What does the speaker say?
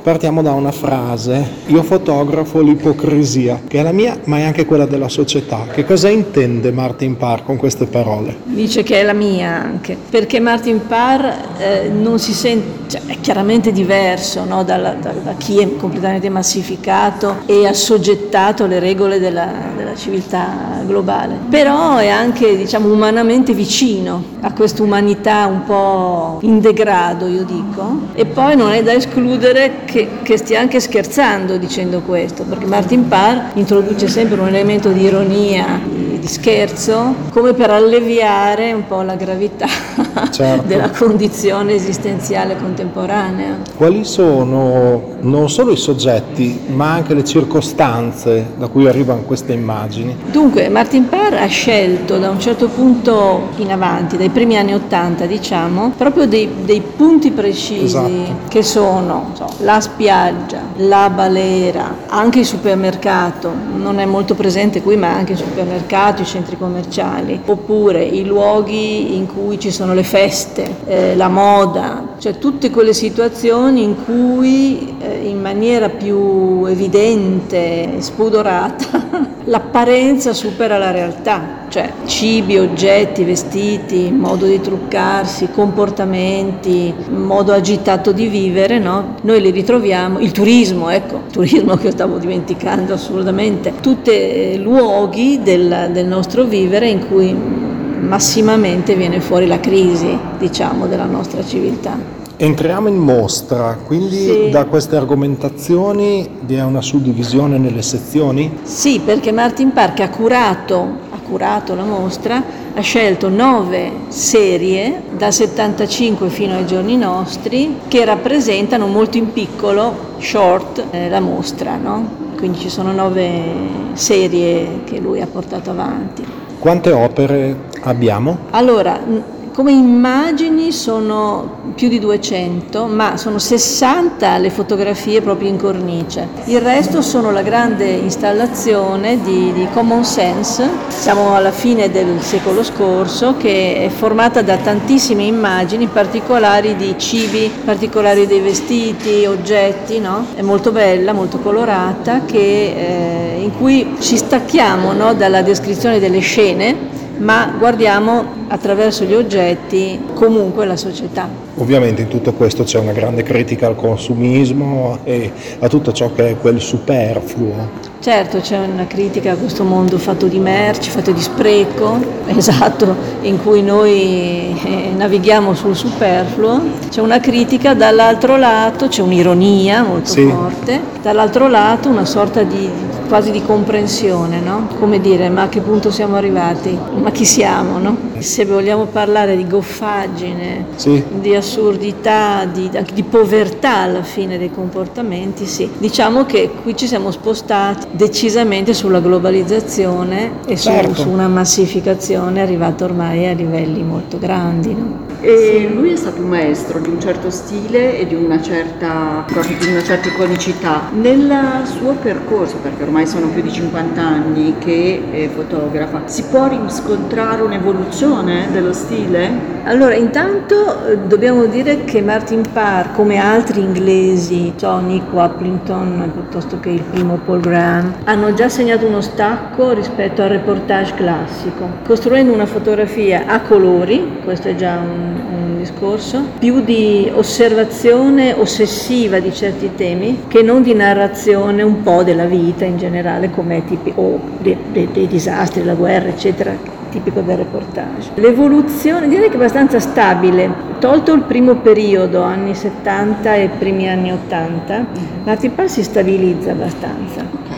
partiamo da una frase: io fotografo l'ipocrisia, che è la mia ma è anche quella della società. Che cosa intende Martin Parr con queste parole? Dice che è la mia anche, perché Martin Parr non si sente, cioè, è chiaramente diverso, no, da chi è completamente massificato e assoggettato alle regole della civiltà globale, però è anche, diciamo, umanamente vicino a questa umanità un po' in degrado, io dico, e poi non è da escludere che stia anche scherzando dicendo questo, perché Martin Parr introduce sempre un elemento di ironia, di scherzo, come per alleviare un po' la gravità certo. della condizione esistenziale contemporanea. Quali sono non solo i soggetti, ma anche le circostanze da cui arrivano queste immagini? Dunque, Martin Parr ha scelto da un certo punto in avanti, dai primi anni '80 diciamo, proprio dei punti precisi, esatto, che sono la spiaggia, la balera, anche il supermercato, non è molto presente qui ma anche il supermercato, i centri commerciali, oppure i luoghi in cui ci sono le feste, la moda, cioè tutte quelle situazioni in cui in maniera più evidente, spudorata, l'apparenza supera la realtà, cioè cibi, oggetti, vestiti, modo di truccarsi, comportamenti, modo agitato di vivere, no? Noi li ritroviamo, il turismo che stavo dimenticando assolutamente, tutti luoghi del nostro vivere in cui massimamente viene fuori la crisi, diciamo, della nostra civiltà. Entriamo in mostra, quindi sì. Da queste argomentazioni vi è una suddivisione nelle sezioni? Sì, perché Martin Parr, che ha curato la mostra, ha scelto 9 serie dal 75 fino ai giorni nostri che rappresentano molto in piccolo, short, la mostra, no? Quindi ci sono 9 serie che lui ha portato avanti. Quante opere abbiamo? Allora, come immagini sono più di 200, ma sono 60 le fotografie proprio in cornice. Il resto sono la grande installazione di Common Sense, siamo alla fine del secolo scorso, che è formata da tantissime immagini particolari di cibi, particolari dei vestiti, oggetti, no? È molto bella, molto colorata, in cui ci stacchiamo, no, dalla descrizione delle scene, ma guardiamo attraverso gli oggetti comunque la società. Ovviamente in tutto questo c'è una grande critica al consumismo e a tutto ciò che è quel superfluo. Certo, c'è una critica a questo mondo fatto di merci, fatto di spreco, esatto, in cui noi navighiamo sul superfluo. C'è una critica, dall'altro lato c'è un'ironia molto forte, dall'altro lato una sorta di quasi di comprensione, no? Come dire, ma a che punto siamo arrivati? Ma chi siamo, no? Se vogliamo parlare di goffaggine, di assurdità, di povertà alla fine dei comportamenti, sì. Diciamo che qui ci siamo spostati decisamente sulla globalizzazione e su una massificazione arrivata ormai a livelli molto grandi, no? E lui è stato un maestro di un certo stile e di una certa iconicità. Nel suo percorso, perché ormai sono più di 50 anni che fotografa, si può riscontrare un'evoluzione dello stile? Allora, intanto dobbiamo dire che Martin Parr, come altri inglesi, Nick Waplington piuttosto che il primo Paul Graham, hanno già segnato uno stacco rispetto al reportage classico, costruendo una fotografia a colori, questo è già un discorso, più di osservazione ossessiva di certi temi che non di narrazione un po' della vita in generale, come tipico dei disastri, la guerra, eccetera, tipico del reportage. L'evoluzione direi che è abbastanza stabile, tolto il primo periodo, anni 70 e primi anni 80, Martin Parr si stabilizza abbastanza.